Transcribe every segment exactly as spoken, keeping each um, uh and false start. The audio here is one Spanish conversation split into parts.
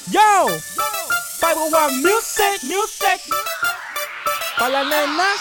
Yo, five oh one Music, Music. Para las nenas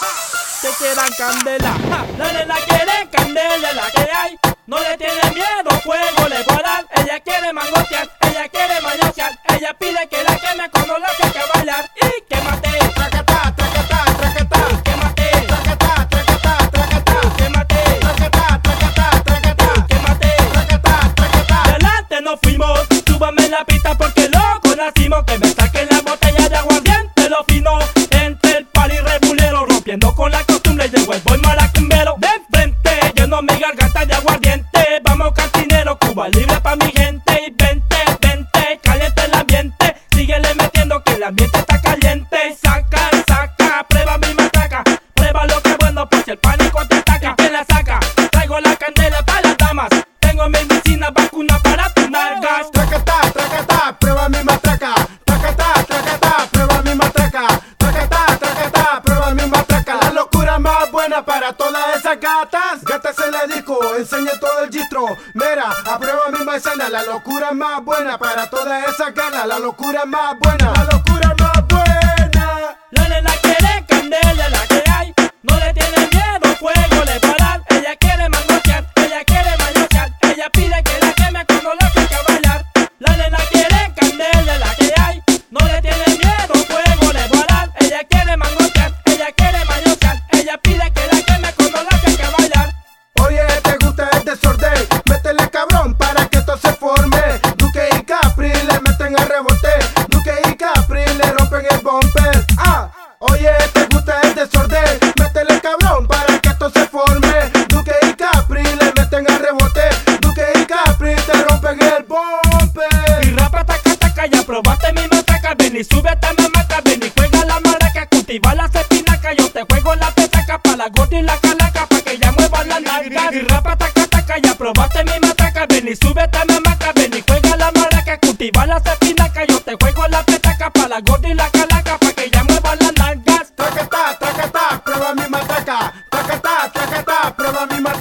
que quieran candela. Ja, la nena quiere candela, la que hay. No le tiene miedo, fuego le voy a dar. Ella quiere mangotear, ella quiere mañosear. Ella pide que la queme cuando la saque a bailar. Y quémate, Tracatá, tracatá, tracatá. quémate, Tracatá, tracatá, tracatá. quémate, Tracatá, tracatá, tracatá. quémate. Tracatá, tracatá. Adelante nos fuimos, súbame en la pista porque loco nacimos. Que me saquen la botella de aguardiente, lo fino. Entre el pali rebulero, rompiendo con la costumbre. Llegó el boy maracumbero. De frente, lleno mi garganta de aguardiente. Vamos cantinero, Cuba libre pa' mi gente. Y vente, vente, caliente el ambiente. Síguele metiendo que el ambiente está caliente. Saca, saca, prueba mi matraca. Prueba lo que es bueno, pues si el pánico te ataca. ¿Quién la saca? Traigo la candela para las damas. Tengo medicina, vacuna para tus nalgas. Tracatá, tracatá, prueba mi matraca. Tracatá, tracatá, prueba mi matraca. Tracatá, tracatá, prueba mi matraca. La locura más buena para todas esas gatas. Gatas en la disco, enseña todo el gistro. Mira, aprueba mi maicena. La locura más buena para todas esas ganas. La locura más buena. La locura más buena. La nena quiere candela, la que hay. No le tiene miedo, fuego le va a dar. Ella quiere mangotear, ella quiere mañosear. Ella pide que la queme cuando la saque a bailar. La nena quiere candela, la que hay. No le tiene miedo, fuego le va a dar. Ella quiere mangotear, ella quiere mañosear. Ella pide que la queme cuando la saque a bailar. Oye, te gusta el desorden. Métele cabrón para que esto se forme. Duque y Capri le meten a rebote. Duque y Capri le rompen el bumper. Ah, oye, te gusta el desorden. Métele cabrón para que esto se forme. Duque y Capri le meten a rebote. Duque y Capri te rompen el bumper. Y rapa taca taca, ya probaste mi matraca. Ven y sube esta mamaca, ven y juega la maraca. Cultiva las espinacas, yo te juego la petaca. Pa' la gorda y la calaca, pa' que ya muevan las nalgas. Y rapa taca taca, ya probaste mi matraca. Ven y sube esta mamaca, ven y juega la maraca. Cultiva las espinacas, yo te juego la petaca. Pa' la gorda y la calaca, pa' que ya muevan las nalgas. Tracatá, tracatá, prueba mi matraca. Tracatá, tracatá, prueba mi matraca.